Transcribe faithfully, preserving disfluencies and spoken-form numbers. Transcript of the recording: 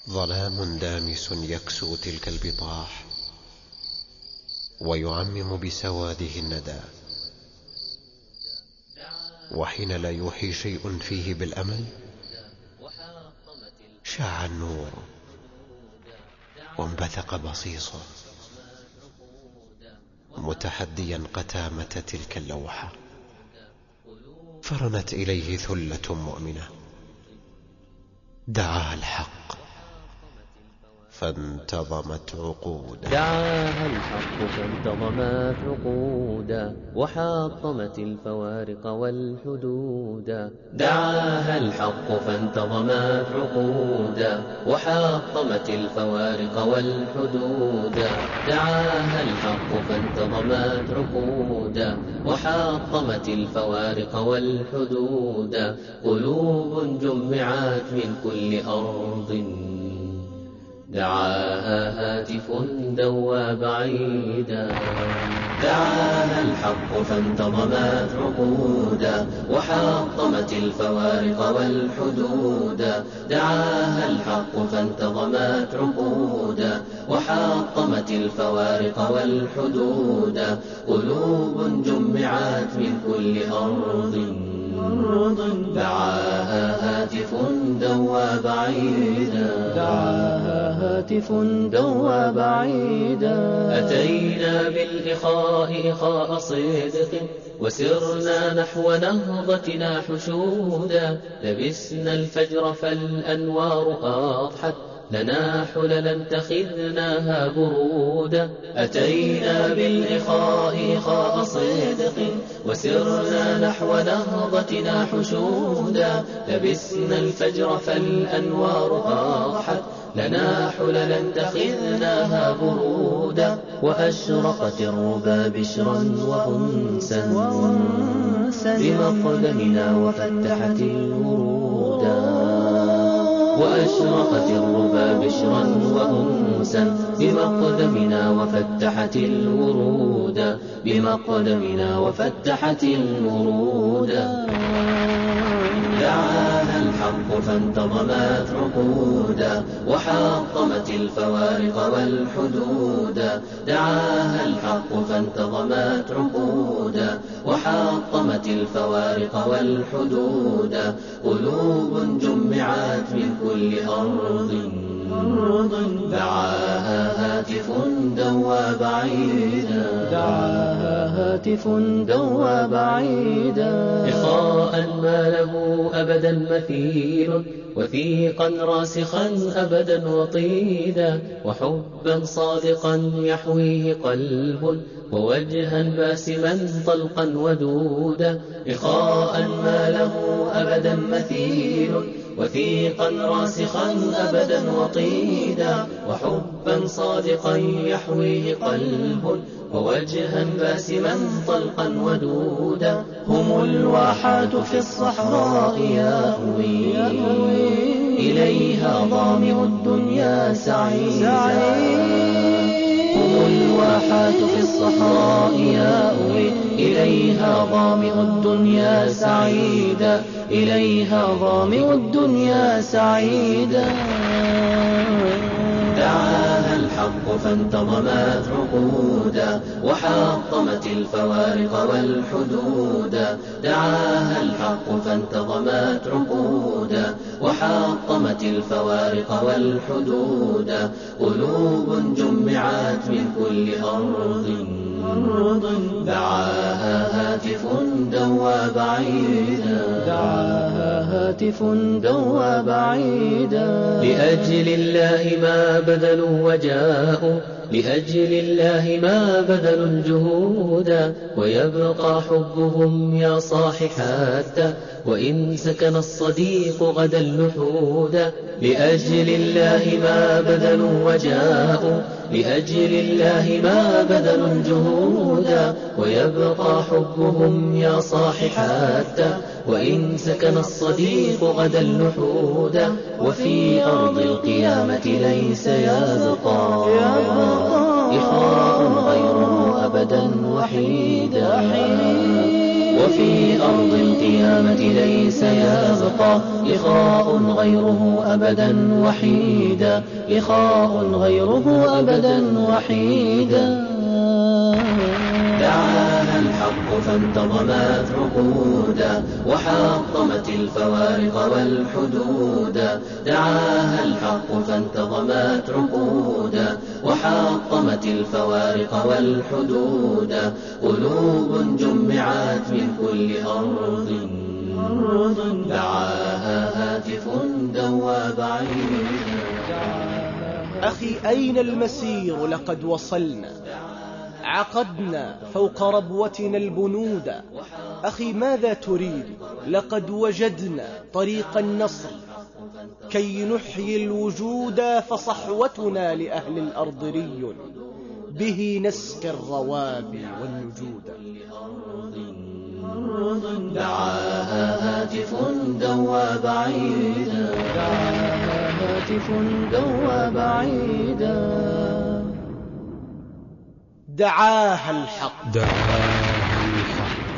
ظلام دامس يكسو تلك البطاح ويعمم بسواده الندى، وحين لا يوحي شيء فيه بالأمل شاع النور وانبثق بصيصه متحديا قتامة تلك اللوحة، فرنت إليه ثلة مؤمنة دعاها الحق فانتظمت عقودا. دعاها الحق فانتظمت عقودا وحطمت الفوارق والحدودا. دعاها الحق فانتظمت عقودا وحطمت الفوارق والحدودا. دعاها الحق فانتظمت عقودا وحطمت الفوارق والحدودا. قلوب جمعت من كل أرض دعاها هاتف دوى بعيدا. دعاها الحق فانتظمت عقودا وحطمت الفوارق والحدودا. دعاها الحق فانتظمت عقودا وحطمت الفوارق والحدودا. قلوب جمعت من كل أرض دعاها هاتف دوى بعيدا. دعاها هاتف دوى بعيدا. أتينا بالإخاء إخاء صدق وسرنا نحو نهضتنا حشودا. لبسنا الفجر فالأنوار أضحت لنا حللا اتخذناها برودا. أتينا بالإخاء إخاء صدق وسرنا نحو نهضتنا حشودا. لبسنا الفجر فالأنوار أضحت لنا حللا اتخذناها برودا. وأشرقت الربا بشرا وأنسا بمقدمنا وفتحت الورودا. وأشرقت الربا بشرا وأنسا بمقدمنا وفتحت الورودا. بمقدمنا وفتحت الورودا. دعاها الحق فانتظمت عقودا وحطمت الفوارق والحدودا. دعاها الحق فانتظمت عقودا وحطمت الفوارق والحدودا. قلوب جمعت من كل أرض دعاها هاتف دوى بعيدا. دعاها هاتف دوى بعيدا. إخاء ما له أبدا مثيل وثيقا راسخا أبدا وطيدا. وحبا صادقا يحويه قلب ووجها باسما طلقا ودودا. إخاء ما له أبدا مثيل وثيقا راسخا أبدا وطيدا. وحبا صادقا يحويه قلب ووجها باسما طلقا ودودا. هم الواحات في الصحراء يأوي إليها ظامئ الدنيا سعيدا. هم الواحات في الصحراء يأوي إليها ظامئ الدنيا سعيدا. إليها ظامئ الدنيا سعيدا. دعاها الحق فانتظمت عقودا وحطمت الفوارق والحدودا. دعاها الحق فانتظمت عقودا وحطمت الفوارق والحدودا. قلوب جمعت من كل أرض دعاها هاتف دوى بعيدا. دعاها هاتف دوى بعيدا. لأجل الله ما بذلوا وجاءوا لأجل الله ما بذلوا الجهودا. ويبقى حبهم يا صاح حتى وإن سكن الصديق غدا اللحودا. لأجل الله ما بذلوا وجاءوا لأجل الله ما بذلوا الجهودا. ويبقى حبهم يا صاح حتى وإن سكن الصديق غدا اللحودا. وفي أرض القيامة ليس يبقى إخاء غيره أبدا وحيدا. وفي أرض القيامة ليس يبقى لقاء غيره أبدا وحيدا، لقاء غيره أبدا وحيدا. دعاها الحق فانتظمت عقودا وحطمت الفوارق والحدودا، دعاها الحق فانتظمت عقودا وحطمت الفوارق والحدودا. قلوب جمعت من كل أرض دعاها هاتف دوى بعيدا. أخي أين المسير؟ لقد وصلنا، عقدنا فوق ربوتنا البنود. أخي ماذا تريد؟ لقد وجدنا طريق النصر كي نحيي الوجود، فصحوتنا لأهل الأرض ري به نسقي الروابي والنجود. دعاها هاتف دوى بعيدا، دعاها هاتف دوى بعيدا. دعاها الحق دعاها الحق